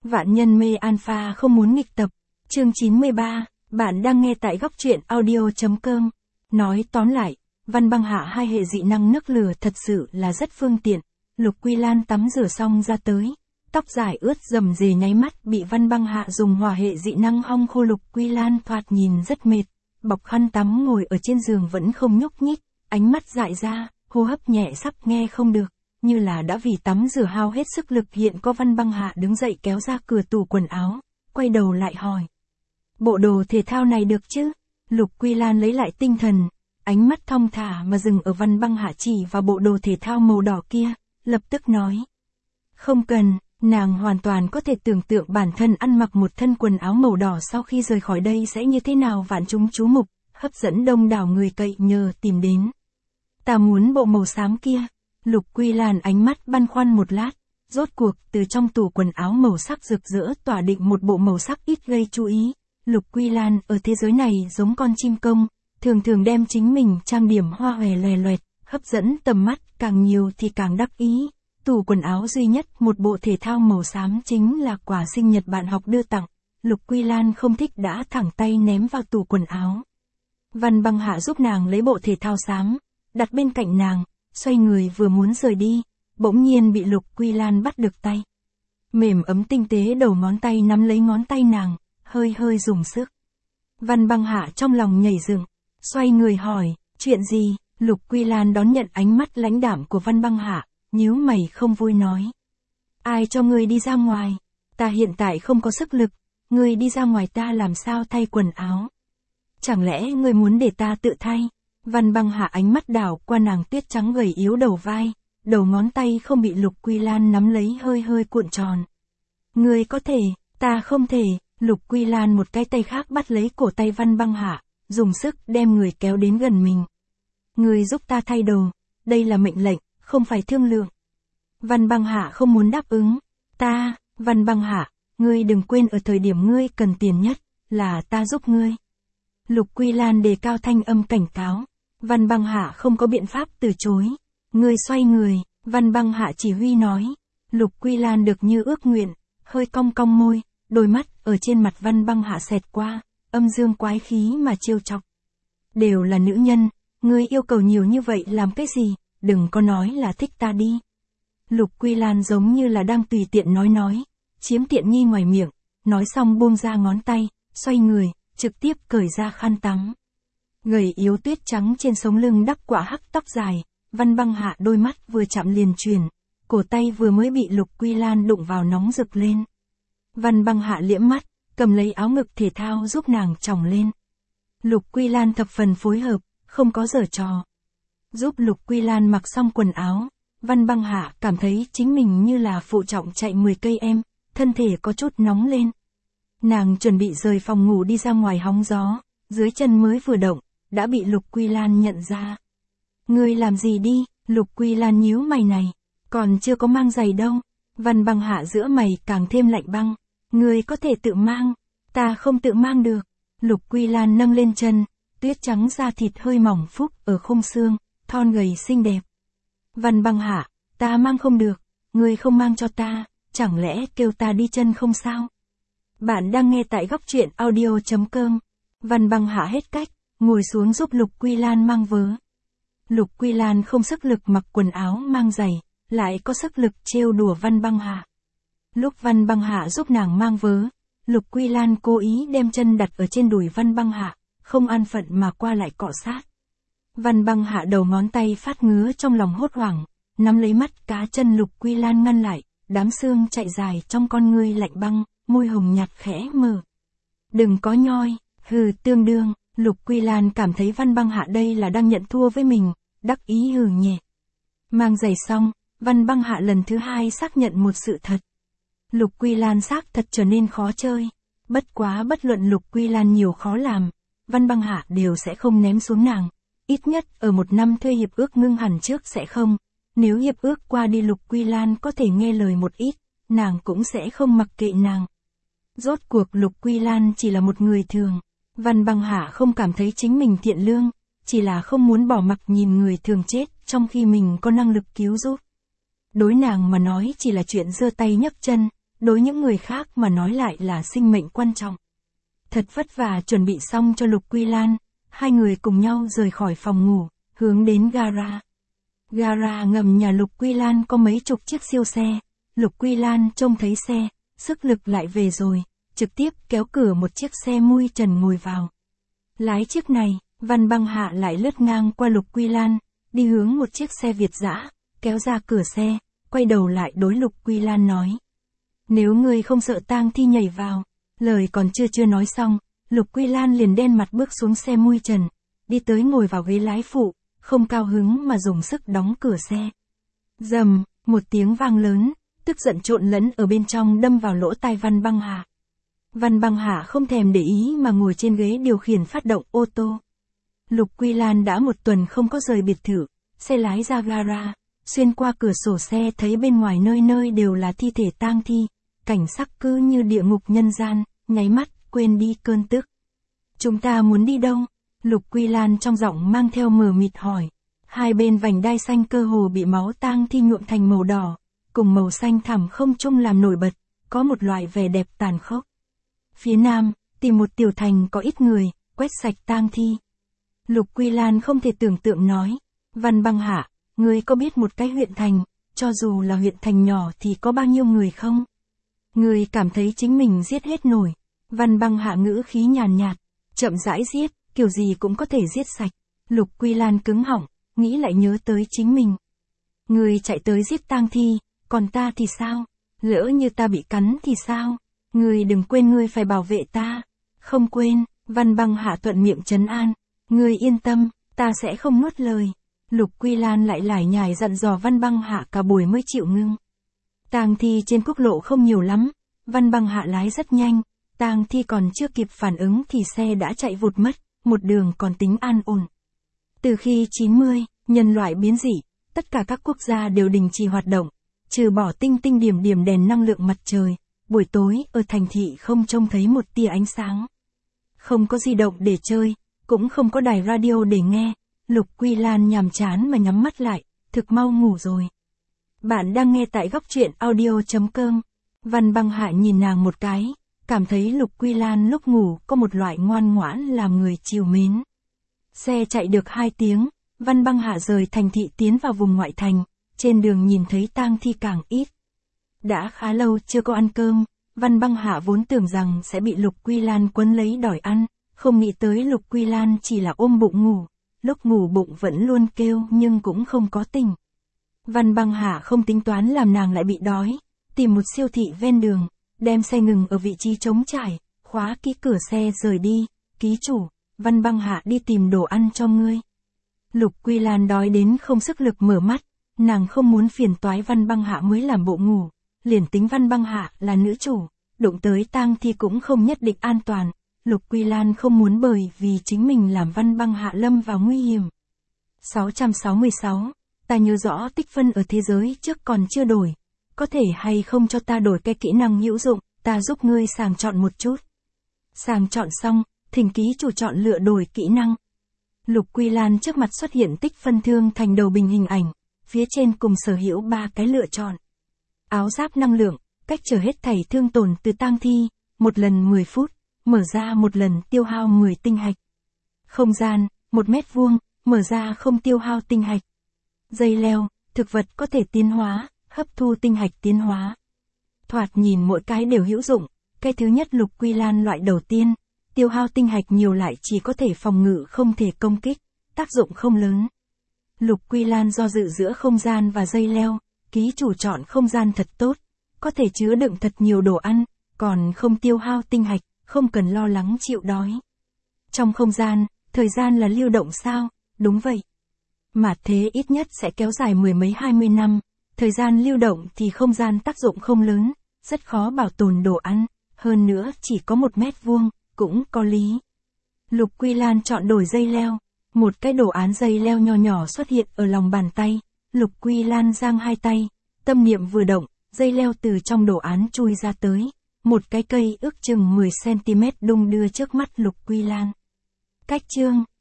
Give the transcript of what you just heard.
Vạn nhân mê alpha không muốn nghịch tập. Chương 93, bạn đang nghe tại góc truyện audio.com. Nói tóm lại, Văn Băng Hạ hai hệ dị năng nước lửa thật sự là rất phương tiện. Lục Quy Lan tắm rửa xong ra tới. Tóc dài ướt rầm rề nháy mắt bị Văn Băng Hạ dùng hỏa hệ dị năng hong khô. Lục Quy Lan thoạt nhìn rất mệt. Bọc khăn tắm ngồi ở trên giường vẫn không nhúc nhích, ánh mắt dại ra, hô hấp nhẹ sắp nghe không được. Như là đã vì tắm rửa hao hết sức lực. Hiện có Văn Băng Hạ đứng dậy kéo ra cửa tủ quần áo, quay đầu lại hỏi. Bộ đồ thể thao này được chứ? Lục Quy Lan lấy lại tinh thần, ánh mắt thong thả mà dừng ở Văn Băng Hạ chỉ vào bộ đồ thể thao màu đỏ kia, lập tức nói. Không cần, nàng hoàn toàn có thể tưởng tượng bản thân ăn mặc một thân quần áo màu đỏ sau khi rời khỏi đây sẽ như thế nào. Vạn chúng chú mục, hấp dẫn đông đảo người cậy nhờ tìm đến. Ta muốn bộ màu xám kia. Lục Quy Lan ánh mắt băn khoăn một lát, rốt cuộc từ trong tủ quần áo màu sắc rực rỡ tỏa định một bộ màu sắc ít gây chú ý. Lục Quy Lan ở thế giới này giống con chim công, thường thường đem chính mình trang điểm hoa hòe loè loẹt, hấp dẫn tầm mắt, càng nhiều thì càng đắc ý. Tủ quần áo duy nhất một bộ thể thao màu xám chính là quà sinh nhật bạn học đưa tặng. Lục Quy Lan không thích đã thẳng tay ném vào tủ quần áo. Văn Băng Hạ giúp nàng lấy bộ thể thao xám, đặt bên cạnh nàng. Xoay người vừa muốn rời đi, bỗng nhiên bị Lục Quy Lan bắt được tay. Mềm ấm tinh tế đầu ngón tay nắm lấy ngón tay nàng, hơi hơi dùng sức. Văn Băng Hạ trong lòng nhảy dựng, xoay người hỏi, chuyện gì? Lục Quy Lan đón nhận ánh mắt lãnh đạm của Văn Băng Hạ, nhíu mày không vui nói. Ai cho ngươi đi ra ngoài? Ta hiện tại không có sức lực, ngươi đi ra ngoài ta làm sao thay quần áo? Chẳng lẽ ngươi muốn để ta tự thay? Văn Băng Hạ ánh mắt đảo qua nàng tuyết trắng gầy yếu đầu vai, đầu ngón tay không bị Lục Quy Lan nắm lấy hơi hơi cuộn tròn. Ngươi có thể, ta không thể. Lục Quy Lan một cái tay khác bắt lấy cổ tay Văn Băng Hạ, dùng sức đem người kéo đến gần mình. Ngươi giúp ta thay đồ, đây là mệnh lệnh, không phải thương lượng. Văn Băng Hạ không muốn đáp ứng. Văn Băng Hạ, ngươi đừng quên ở thời điểm ngươi cần tiền nhất, là ta giúp ngươi. Lục Quy Lan đề cao thanh âm cảnh cáo. Văn Băng Hạ không có biện pháp từ chối. Ngươi xoay người, Văn Băng Hạ chỉ huy nói. Lục Quy Lan được như ước nguyện, hơi cong cong môi, đôi mắt ở trên mặt Văn Băng Hạ xẹt qua, âm dương quái khí mà trêu chọc. Đều là nữ nhân, ngươi yêu cầu nhiều như vậy làm cái gì, đừng có nói là thích ta đi. Lục Quy Lan giống như là đang tùy tiện nói, chiếm tiện nghi ngoài miệng, nói xong buông ra ngón tay, xoay người, trực tiếp cởi ra khăn tắm. Gầy yếu tuyết trắng trên sống lưng đắp quả hắc tóc dài, Văn Băng Hạ đôi mắt vừa chạm liền chuyển, cổ tay vừa mới bị Lục Quy Lan đụng vào nóng rực lên. Văn Băng Hạ liễm mắt, cầm lấy áo ngực thể thao giúp nàng chồng lên. Lục Quy Lan thập phần phối hợp, không có giở trò. Giúp Lục Quy Lan mặc xong quần áo, Văn Băng Hạ cảm thấy chính mình như là phụ trọng chạy 10 cây em, thân thể có chút nóng lên. Nàng chuẩn bị rời phòng ngủ đi ra ngoài hóng gió, dưới chân mới vừa động, đã bị Lục Quy Lan nhận ra. Ngươi làm gì đi? Lục Quy Lan nhíu mày này, còn chưa có mang giày đâu. Văn Băng Hạ giữa mày càng thêm lạnh băng. Ngươi có thể tự mang, ta không tự mang được. Lục Quy Lan nâng lên chân, tuyết trắng da thịt hơi mỏng phúc ở khung xương, thon gầy xinh đẹp. Văn Băng Hạ, ta mang không được, ngươi không mang cho ta, chẳng lẽ kêu ta đi chân không sao? Bạn đang nghe tại góc truyện audio.com. Văn Băng Hạ hết cách, ngồi xuống giúp Lục Quy Lan mang vớ. Lục Quy Lan không sức lực mặc quần áo mang giày, lại có sức lực trêu đùa Văn Băng Hạ. Lúc Văn Băng Hạ giúp nàng mang vớ, Lục Quy Lan cố ý đem chân đặt ở trên đùi Văn Băng Hạ, không an phận mà qua lại cọ sát. Văn Băng Hạ đầu ngón tay phát ngứa trong lòng hốt hoảng, nắm lấy mắt cá chân Lục Quy Lan ngăn lại, đám xương chạy dài trong con ngươi lạnh băng, môi hồng nhạt khẽ mở. Đừng có nhoi, hừ tương đương. Lục Quy Lan cảm thấy Văn Băng Hạ đây là đang nhận thua với mình, đắc ý hừ nhẹ. Mang giày xong, Văn Băng Hạ lần thứ hai xác nhận một sự thật. Lục Quy Lan xác thật trở nên khó chơi. Bất quá bất luận Lục Quy Lan nhiều khó làm, Văn Băng Hạ đều sẽ không ném xuống nàng. Ít nhất ở một năm thuê hiệp ước ngưng hẳn trước sẽ không. Nếu hiệp ước qua đi Lục Quy Lan có thể nghe lời một ít, nàng cũng sẽ không mặc kệ nàng. Rốt cuộc Lục Quy Lan chỉ là một người thường. Văn Băng Hạ không cảm thấy chính mình thiện lương, chỉ là không muốn bỏ mặc nhìn người thường chết trong khi mình có năng lực cứu giúp. Đối nàng mà nói chỉ là chuyện giơ tay nhấc chân, đối những người khác mà nói lại là sinh mệnh quan trọng. Thật vất vả chuẩn bị xong cho Lục Quy Lan, hai người cùng nhau rời khỏi phòng ngủ, hướng đến gara. Gara ngầm nhà Lục Quy Lan có mấy chục chiếc siêu xe, Lục Quy Lan trông thấy xe, sức lực lại về rồi, trực tiếp kéo cửa một chiếc xe mui trần ngồi vào. Lái chiếc này, Văn Băng Hạ lại lướt ngang qua Lục Quy Lan, đi hướng một chiếc xe Việt dã, kéo ra cửa xe, quay đầu lại đối Lục Quy Lan nói. Nếu ngươi không sợ tang thi nhảy vào, lời còn chưa nói xong, Lục Quy Lan liền đen mặt bước xuống xe mui trần, đi tới ngồi vào ghế lái phụ, không cao hứng mà dùng sức đóng cửa xe. Rầm, một tiếng vang lớn, tức giận trộn lẫn ở bên trong đâm vào lỗ tai Văn Băng Hạ. Văn Băng Hạ không thèm để ý mà ngồi trên ghế điều khiển phát động ô tô. Lục Quy Lan đã một tuần không có rời biệt thự, xe lái ra gara, xuyên qua cửa sổ xe thấy bên ngoài nơi nơi đều là thi thể tang thi, cảnh sắc cứ như địa ngục nhân gian, nháy mắt, quên đi cơn tức. Chúng ta muốn đi đâu? Lục Quy Lan trong giọng mang theo mờ mịt hỏi. Hai bên vành đai xanh cơ hồ bị máu tang thi nhuộm thành màu đỏ, cùng màu xanh thẳm không chung làm nổi bật, có một loại vẻ đẹp tàn khốc. Phía nam, tìm một tiểu thành có ít người, quét sạch tang thi. Lục Quy Lan không thể tưởng tượng nói. Văn Băng Hạ, ngươi có biết một cái huyện thành, cho dù là huyện thành nhỏ thì có bao nhiêu người không? Ngươi cảm thấy chính mình giết hết nổi. Văn Băng Hạ ngữ khí nhàn nhạt, chậm rãi giết, kiểu gì cũng có thể giết sạch. Lục Quy Lan cứng họng, nghĩ lại nhớ tới chính mình. Ngươi chạy tới giết tang thi, còn ta thì sao? Lỡ như ta bị cắn thì sao? Ngươi đừng quên ngươi phải bảo vệ ta. Không quên, Văn Băng Hạ thuận miệng trấn an. Ngươi yên tâm, ta sẽ không nuốt lời. Lục Quy Lan lại lải nhải dặn dò Văn Băng Hạ cả buổi mới chịu ngưng. Tang thi trên quốc lộ không nhiều lắm, Văn Băng Hạ lái rất nhanh, tang thi còn chưa kịp phản ứng thì xe đã chạy vụt mất, một đường còn tính an ổn. Từ khi 90, nhân loại biến dị, tất cả các quốc gia đều đình chỉ hoạt động, trừ bỏ tinh tinh điểm điểm đèn năng lượng mặt trời, buổi tối ở thành thị không trông thấy một tia ánh sáng. Không có di động để chơi, cũng không có đài radio để nghe, Lục Quy Lan nhàm chán mà nhắm mắt lại, thực mau ngủ rồi. Bạn đang nghe tại góc truyện audio.com. Văn Băng Hạ nhìn nàng một cái, cảm thấy Lục Quy Lan lúc ngủ có một loại ngoan ngoãn làm người chiều mến. Xe chạy được 2 tiếng, Văn Băng Hạ rời thành thị tiến vào vùng ngoại thành, trên đường nhìn thấy tang thi càng ít. Đã khá lâu chưa có ăn cơm, Văn Băng Hạ vốn tưởng rằng sẽ bị Lục Quy Lan quấn lấy đòi ăn, không nghĩ tới Lục Quy Lan chỉ là ôm bụng ngủ, lúc ngủ bụng vẫn luôn kêu nhưng cũng không có tỉnh. Văn Băng Hạ không tính toán làm nàng lại bị đói, tìm một siêu thị ven đường, đem xe ngừng ở vị trí trống trải, khóa kỹ cửa xe rời đi. Ký chủ, Văn Băng Hạ đi tìm đồ ăn cho ngươi. Lục Quy Lan đói đến không sức lực mở mắt, nàng không muốn phiền toái Văn Băng Hạ mới làm bộ ngủ, liền tính Văn Băng Hạ là nữ chủ, đụng tới tang thi cũng không nhất định an toàn. Lục Quy Lan không muốn bởi vì chính mình làm Văn Băng Hạ lâm vào nguy hiểm. 666, ta nhớ rõ tích phân ở thế giới trước còn chưa đổi. Có thể hay không cho ta đổi cái kỹ năng hữu dụng, ta giúp ngươi sàng chọn một chút. Sàng chọn xong, thỉnh ký chủ chọn lựa đổi kỹ năng. Lục Quy Lan trước mặt xuất hiện tích phân thương thành đầu bình hình ảnh, phía trên cùng sở hữu 3 cái lựa chọn. Áo giáp năng lượng, cách trở hết thảy thương tổn từ tang thi, một lần 10 phút, mở ra một lần tiêu hao 10 tinh hạch. Không gian, 1 mét vuông, mở ra không tiêu hao tinh hạch. Dây leo, thực vật có thể tiến hóa, hấp thu tinh hạch tiến hóa. Thoạt nhìn mỗi cái đều hữu dụng, cái thứ nhất Lục Quy Lan loại đầu tiên, tiêu hao tinh hạch nhiều lại chỉ có thể phòng ngự không thể công kích, tác dụng không lớn. Lục Quy Lan do dự giữa không gian và dây leo, ký chủ chọn không gian thật tốt, có thể chứa đựng thật nhiều đồ ăn, còn không tiêu hao tinh hạch, không cần lo lắng chịu đói. Trong không gian, thời gian là lưu động sao? Đúng vậy. Mà thế ít nhất sẽ kéo dài 10 mấy 20 năm, thời gian lưu động thì không gian tác dụng không lớn, rất khó bảo tồn đồ ăn, hơn nữa chỉ có 1 mét vuông, cũng có lý. Lục Quy Lan chọn đổi dây leo, một cái đồ án dây leo nho nhỏ xuất hiện ở lòng bàn tay, Lục Quy Lan giang hai tay, tâm niệm vừa động, dây leo từ trong đồ án chui ra tới, một cái cây ước chừng 10 cm đung đưa trước mắt Lục Quy Lan. Cách chương